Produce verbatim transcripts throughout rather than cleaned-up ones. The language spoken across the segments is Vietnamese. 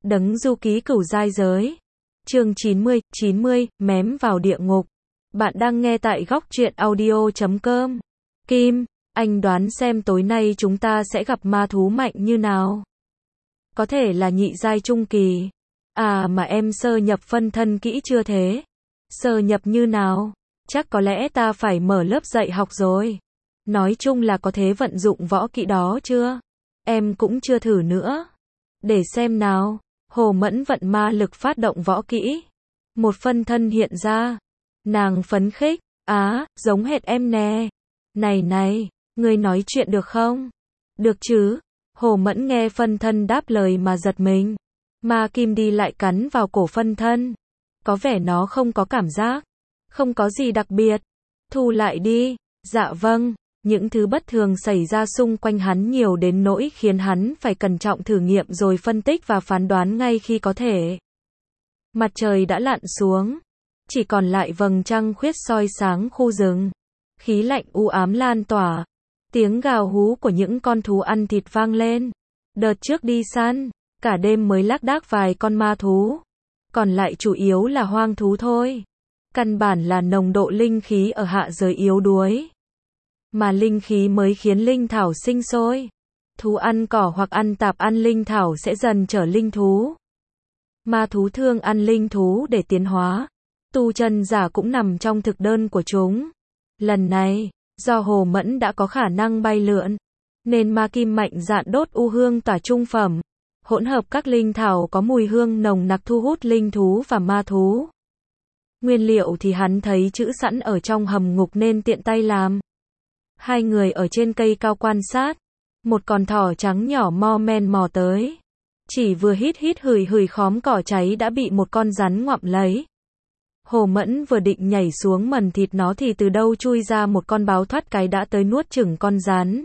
Đấng du ký cửu giai giới. Chương chín mươi, chín mươi, mém vào địa ngục. Bạn đang nghe tại góc truyện audio chấm com. Kim, anh đoán xem tối nay chúng ta sẽ gặp ma thú mạnh như nào? Có thể là nhị giai trung kỳ. À mà em sơ nhập phân thân kỹ chưa thế? Sơ nhập như nào? Chắc có lẽ ta phải mở lớp dạy học rồi. Nói chung là có thế vận dụng võ kỹ đó chưa? Em cũng chưa thử nữa. Để xem nào. Hồ Mẫn vận ma lực phát động võ kỹ. Một phân thân hiện ra. Nàng phấn khích. Á, giống hệt em nè. Này này, ngươi nói chuyện được không? Được chứ. Hồ Mẫn nghe phân thân đáp lời mà giật mình. Ma kim đi lại cắn vào cổ phân thân. Có vẻ nó không có cảm giác. Không có gì đặc biệt. Thu lại đi. Dạ vâng. Những thứ bất thường xảy ra xung quanh hắn nhiều đến nỗi khiến hắn phải cẩn trọng thử nghiệm rồi phân tích và phán đoán ngay khi có thể. Mặt trời đã lặn xuống. Chỉ còn lại vầng trăng khuyết soi sáng khu rừng. Khí lạnh u ám lan tỏa. Tiếng gào hú của những con thú ăn thịt vang lên. Đợt trước đi săn, cả đêm mới lác đác vài con ma thú. Còn lại chủ yếu là hoang thú thôi. Căn bản là nồng độ linh khí ở hạ giới yếu đuối. Mà linh khí mới khiến linh thảo sinh sôi. Thú ăn cỏ hoặc ăn tạp ăn linh thảo sẽ dần trở linh thú. Ma thú thương ăn linh thú để tiến hóa. Tu chân giả cũng nằm trong thực đơn của chúng. Lần này, do Hồ Mẫn đã có khả năng bay lượn, nên ma kim mạnh dạn đốt u hương tỏa trung phẩm. Hỗn hợp các linh thảo có mùi hương nồng nặc thu hút linh thú và ma thú. Nguyên liệu thì hắn thấy trữ sẵn ở trong hầm ngục nên tiện tay làm. Hai người ở trên cây cao quan sát. Một con thỏ trắng nhỏ mo men mò tới. Chỉ vừa hít hít hửi hửi khóm cỏ cháy đã bị một con rắn ngoạm lấy. Hồ Mẫn vừa định nhảy xuống mần thịt nó thì từ đâu chui ra một con báo thoát cái đã tới nuốt chửng con rắn.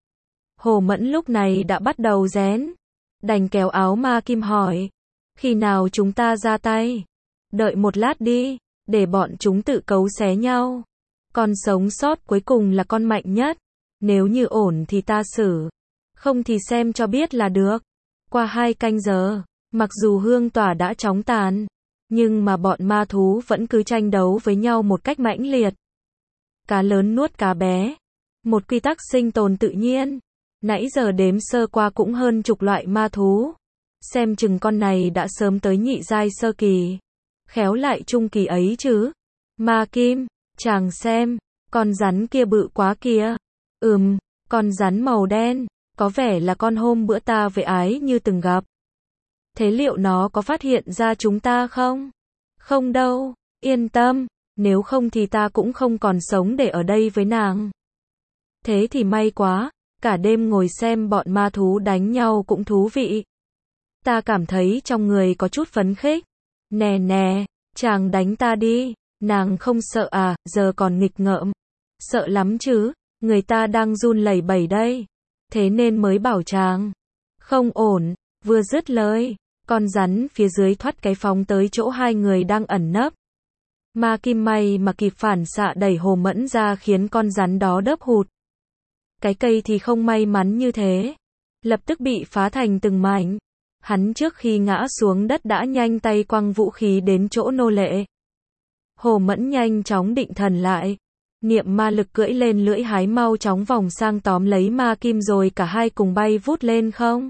Hồ Mẫn lúc này đã bắt đầu rén. Đành kéo áo ma kim hỏi. Khi nào chúng ta ra tay? Đợi một lát đi, để bọn chúng tự cấu xé nhau. Con sống sót cuối cùng là con mạnh nhất. Nếu như ổn thì ta xử. Không thì xem cho biết là được. Qua hai canh giờ, mặc dù hương tỏa đã chóng tàn, nhưng mà bọn ma thú vẫn cứ tranh đấu với nhau một cách mãnh liệt. Cá lớn nuốt cá bé. Một quy tắc sinh tồn tự nhiên. Nãy giờ đếm sơ qua cũng hơn chục loại ma thú. Xem chừng con này đã sớm tới nhị giai sơ kỳ. Khéo lại trung kỳ ấy chứ. Ma kim, chàng xem, con rắn kia bự quá kìa. Ừm, con rắn màu đen, có vẻ là con hôm bữa ta với ái như từng gặp. Thế liệu nó có phát hiện ra chúng ta không? Không đâu, yên tâm, nếu không thì ta cũng không còn sống để ở đây với nàng. Thế thì may quá, cả đêm ngồi xem bọn ma thú đánh nhau cũng thú vị. Ta cảm thấy trong người có chút phấn khích. Nè nè, chàng đánh ta đi, nàng không sợ à, giờ còn nghịch ngợm. Sợ lắm chứ, người ta đang run lẩy bẩy đây. Thế nên mới bảo chàng. Không ổn, vừa dứt lời. Con rắn phía dưới thoát cái phóng tới chỗ hai người đang ẩn nấp. Ma kim may mà kịp phản xạ đẩy Hồ Mẫn ra khiến con rắn đó đớp hụt. Cái cây thì không may mắn như thế. Lập tức bị phá thành từng mảnh. Hắn trước khi ngã xuống đất đã nhanh tay quăng vũ khí đến chỗ nô lệ. Hồ Mẫn nhanh chóng định thần lại. Niệm ma lực cưỡi lên lưỡi hái mau chóng vòng sang tóm lấy ma kim rồi cả hai cùng bay vút lên không.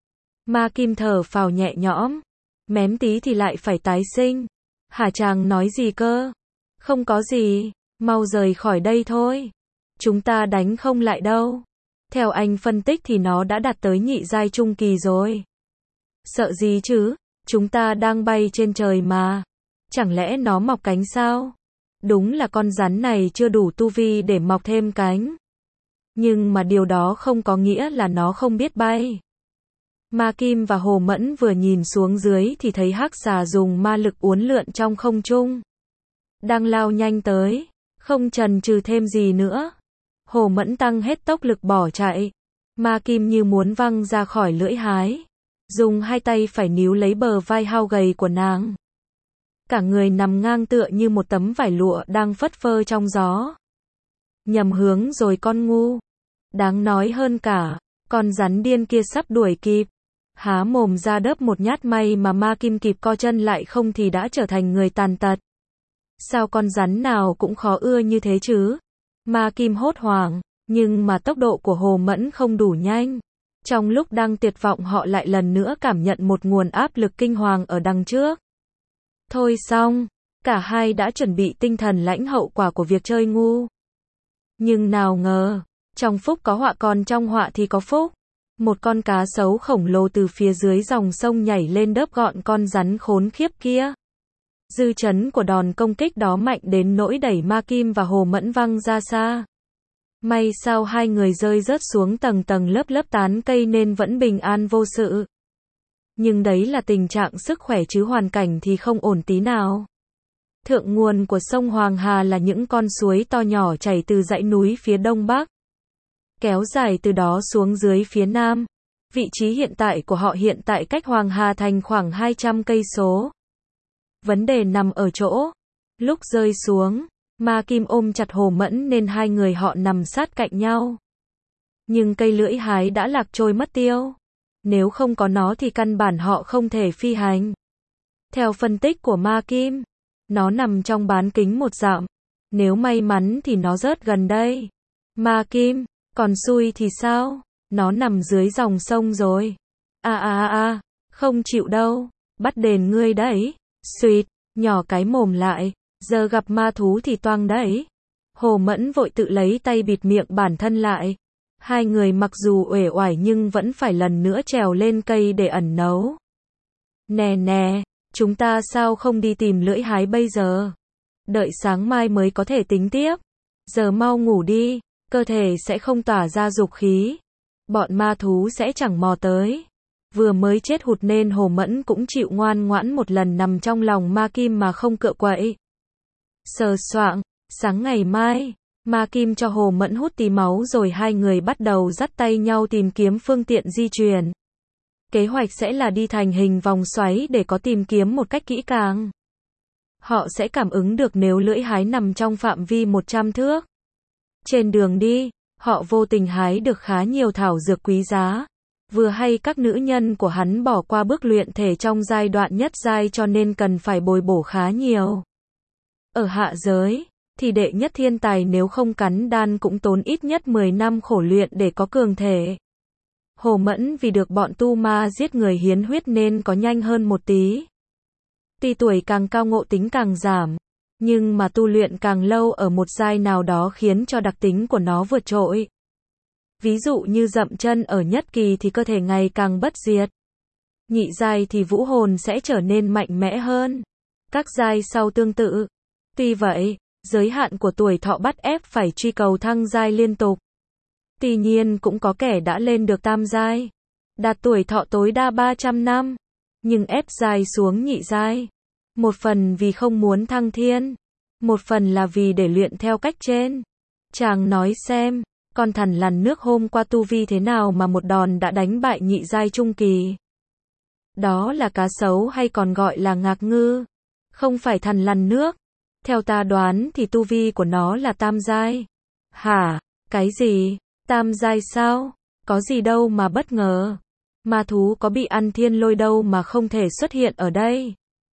Ma kim thở phào nhẹ nhõm. Mém tí thì lại phải tái sinh. Hả chàng nói gì cơ? Không có gì, mau rời khỏi đây thôi. Chúng ta đánh không lại đâu. Theo anh phân tích thì nó đã đạt tới nhị giai trung kỳ rồi. Sợ gì chứ, chúng ta đang bay trên trời mà. Chẳng lẽ nó mọc cánh sao? Đúng là con rắn này chưa đủ tu vi để mọc thêm cánh. Nhưng mà điều đó không có nghĩa là nó không biết bay. Ma Kim và Hồ Mẫn vừa nhìn xuống dưới thì thấy hắc xà dùng ma lực uốn lượn trong không trung. Đang lao nhanh tới, không chần chừ thêm gì nữa. Hồ Mẫn tăng hết tốc lực bỏ chạy. Ma Kim như muốn văng ra khỏi lưỡi hái. Dùng hai tay phải níu lấy bờ vai hao gầy của nàng. Cả người nằm ngang tựa như một tấm vải lụa đang phất phơ trong gió. Nhầm hướng rồi con ngu. Đáng nói hơn cả, con rắn điên kia sắp đuổi kịp. há mồm ra đớp một nhát, may mà Ma Kim kịp co chân lại, không thì đã trở thành người tàn tật. Sao con rắn nào cũng khó ưa như thế chứ? Ma Kim hốt hoảng, nhưng mà tốc độ của Hồ Mẫn không đủ nhanh. Trong lúc đang tuyệt vọng, họ lại lần nữa cảm nhận một nguồn áp lực kinh hoàng ở đằng trước. Thôi xong, cả hai đã chuẩn bị tinh thần lãnh hậu quả của việc chơi ngu. Nhưng nào ngờ, trong phúc có họa, còn trong họa thì có phúc. Một con cá sấu khổng lồ từ phía dưới dòng sông nhảy lên đớp gọn con rắn khốn khiếp kia. Dư chấn của đòn công kích đó mạnh đến nỗi đẩy Ma Kim và Hồ Mẫn văng ra xa. May sao hai người rơi rớt xuống tầng tầng lớp lớp tán cây nên vẫn bình an vô sự. Nhưng đấy là tình trạng sức khỏe chứ hoàn cảnh thì không ổn tí nào. Thượng nguồn của sông Hoàng Hà là những con suối to nhỏ chảy từ dãy núi phía đông bắc, kéo dài từ đó xuống dưới phía nam. Vị trí hiện tại của họ hiện tại cách Hoàng Hà thành khoảng hai trăm cây số. Vấn đề nằm ở chỗ, lúc rơi xuống, Ma Kim ôm chặt Hồ Mẫn nên hai người họ nằm sát cạnh nhau. Nhưng cây lưỡi hái đã lạc trôi mất tiêu. Nếu không có nó thì căn bản họ không thể phi hành. Theo phân tích của Ma Kim, nó nằm trong bán kính một dặm. Nếu may mắn thì nó rớt gần đây. Ma Kim, còn xui thì sao? Nó nằm dưới dòng sông rồi. À à à, không chịu đâu. Bắt đền ngươi đấy. Xuyệt, nhỏ cái mồm lại. Giờ gặp ma thú thì toang đấy. Hồ Mẫn vội tự lấy tay bịt miệng bản thân lại. Hai người mặc dù uể oải nhưng vẫn phải lần nữa trèo lên cây để ẩn náu. Nè nè, chúng ta sao không đi tìm lưỡi hái bây giờ? Đợi sáng mai mới có thể tính tiếp. Giờ mau ngủ đi, cơ thể sẽ không tỏa ra dục khí. Bọn ma thú sẽ chẳng mò tới. Vừa mới chết hụt nên Hồ Mẫn cũng chịu ngoan ngoãn một lần nằm trong lòng Ma Kim mà không cựa quậy. Sờ soạng, sáng ngày mai, Ma Kim cho Hồ Mẫn hút tí máu rồi hai người bắt đầu dắt tay nhau tìm kiếm phương tiện di chuyển. Kế hoạch sẽ là đi thành hình vòng xoáy để có tìm kiếm một cách kỹ càng. Họ sẽ cảm ứng được nếu lưỡi hái nằm trong phạm vi một trăm thước. Trên đường đi, họ vô tình hái được khá nhiều thảo dược quý giá. Vừa hay các nữ nhân của hắn bỏ qua bước luyện thể trong giai đoạn nhất giai cho nên cần phải bồi bổ khá nhiều. Ở hạ giới, thì đệ nhất thiên tài nếu không cắn đan cũng tốn ít nhất mười năm khổ luyện để có cường thể. Hồ Mẫn vì được bọn tu ma giết người hiến huyết nên có nhanh hơn một tí. Tuy tuổi càng cao ngộ tính càng giảm, nhưng mà tu luyện càng lâu ở một giai nào đó khiến cho đặc tính của nó vượt trội. Ví dụ như dậm chân ở nhất kỳ thì cơ thể ngày càng bất diệt. Nhị giai thì vũ hồn sẽ trở nên mạnh mẽ hơn. Các giai sau tương tự. Tuy vậy, giới hạn của tuổi thọ bắt ép phải truy cầu thăng giai liên tục. Tuy nhiên cũng có kẻ đã lên được tam giai, đạt tuổi thọ tối đa ba trăm năm, nhưng ép giai xuống nhị giai. Một phần vì không muốn thăng thiên, một phần là vì để luyện theo cách trên. Chàng nói xem, con thằn lằn nước hôm qua tu vi thế nào mà một đòn đã đánh bại nhị giai trung kỳ. Đó là cá sấu hay còn gọi là ngạc ngư, không phải thằn lằn nước. Theo ta đoán thì tu vi của nó là tam giai. Hả? Cái gì? Tam giai sao? Có gì đâu mà bất ngờ. Ma thú có bị ăn thiên lôi đâu mà không thể xuất hiện ở đây.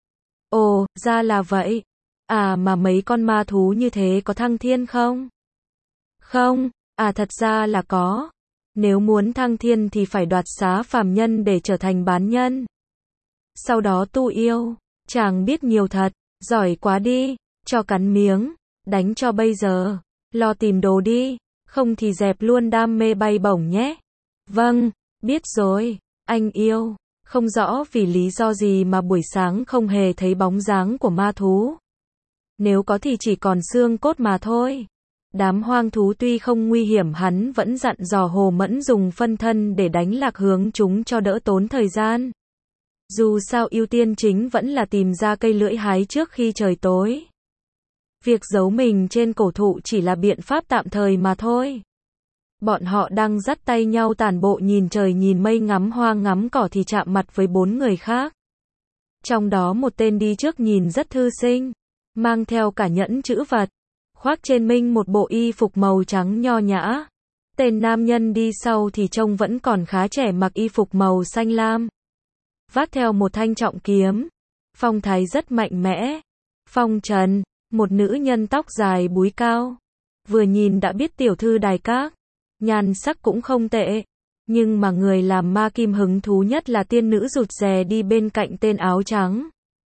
Ồ, ra là vậy. À mà mấy con ma thú như thế có thăng thiên không? Không, à thật ra là có. Nếu muốn thăng thiên thì phải đoạt xá phàm nhân để trở thành bán nhân. Sau đó tu yêu. Chàng biết nhiều thật, giỏi quá đi. Cho cắn miếng, đánh cho bây giờ, lo tìm đồ đi, không thì dẹp luôn đam mê bay bổng nhé. Vâng, biết rồi, anh yêu, không rõ vì lý do gì mà buổi sáng không hề thấy bóng dáng của ma thú. Nếu có thì chỉ còn xương cốt mà thôi. Đám hoang thú tuy không nguy hiểm hắn vẫn dặn dò Hồ Mẫn dùng phân thân để đánh lạc hướng chúng cho đỡ tốn thời gian. Dù sao ưu tiên chính vẫn là tìm ra cây lưỡi hái trước khi trời tối. Việc giấu mình trên cổ thụ chỉ là biện pháp tạm thời mà thôi. Bọn họ đang dắt tay nhau tản bộ nhìn trời nhìn mây ngắm hoa ngắm cỏ thì chạm mặt với bốn người khác. Trong đó một tên đi trước nhìn rất thư sinh, mang theo cả nhẫn chữ vật, khoác trên mình một bộ y phục màu trắng nho nhã. Tên nam nhân đi sau thì trông vẫn còn khá trẻ, mặc y phục màu xanh lam, vác theo một thanh trọng kiếm, phong thái rất mạnh mẽ. Phong trần, một nữ nhân tóc dài búi cao, vừa nhìn đã biết tiểu thư đài các, nhan sắc cũng không tệ, nhưng mà người làm Ma Kim hứng thú nhất là tiên nữ rụt rè đi bên cạnh tên áo trắng.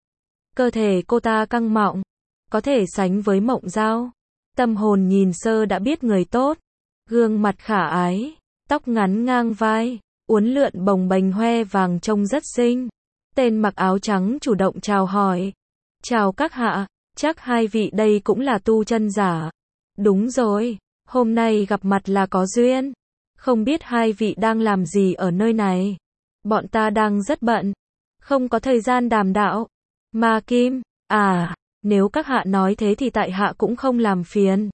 Cơ thể cô ta căng mọng, có thể sánh với Mộng Dao. Tâm hồn nhìn sơ đã biết người tốt, gương mặt khả ái, tóc ngắn ngang vai, uốn lượn bồng bềnh hoe vàng trông rất xinh. Tên mặc áo trắng chủ động chào hỏi. Chào các hạ, chắc hai vị đây cũng là tu chân giả. Đúng rồi, hôm nay gặp mặt là có duyên. Không biết hai vị đang làm gì ở nơi này? Bọn ta đang rất bận, không có thời gian đàm đạo. Ma Kim, à, nếu các hạ nói thế thì tại hạ cũng không làm phiền.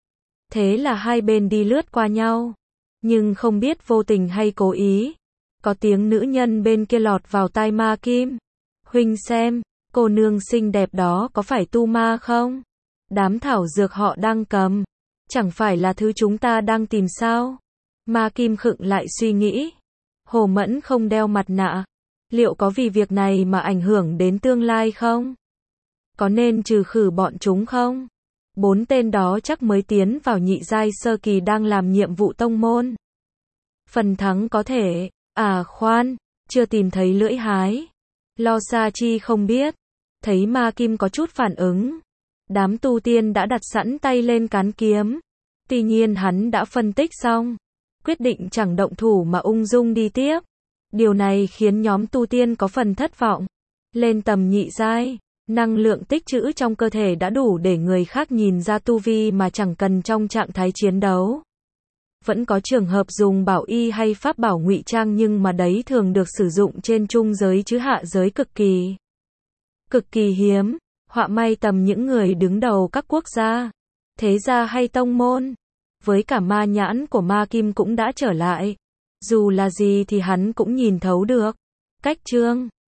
Thế là hai bên đi lướt qua nhau, nhưng không biết vô tình hay cố ý, có tiếng nữ nhân bên kia lọt vào tai Ma Kim. Huynh xem, cô nương xinh đẹp đó có phải tu ma không? Đám thảo dược họ đang cầm, chẳng phải là thứ chúng ta đang tìm sao? Ma Kim khựng lại suy nghĩ. Hồ Mẫn không đeo mặt nạ, liệu có vì việc này mà ảnh hưởng đến tương lai không? Có nên trừ khử bọn chúng không? Bốn tên đó chắc mới tiến vào nhị giai sơ kỳ đang làm nhiệm vụ tông môn. Phần thắng có thể, à khoan, chưa tìm thấy lưỡi hái. Lo Sa Chi không biết. Thấy Ma Kim có chút phản ứng, đám tu tiên đã đặt sẵn tay lên cán kiếm. Tuy nhiên hắn đã phân tích xong, quyết định chẳng động thủ mà ung dung đi tiếp. Điều này khiến nhóm tu tiên có phần thất vọng. Lên tầm nhị giai, năng lượng tích trữ trong cơ thể đã đủ để người khác nhìn ra tu vi mà chẳng cần trong trạng thái chiến đấu. Vẫn có trường hợp dùng bảo y hay pháp bảo ngụy trang, nhưng mà đấy thường được sử dụng trên trung giới chứ hạ giới cực kỳ cực kỳ hiếm. Họa may tầm những người đứng đầu các quốc gia, thế gia hay tông môn. Với cả ma nhãn của Ma Kim cũng đã trở lại, dù là gì thì hắn cũng nhìn thấu được. Cách chương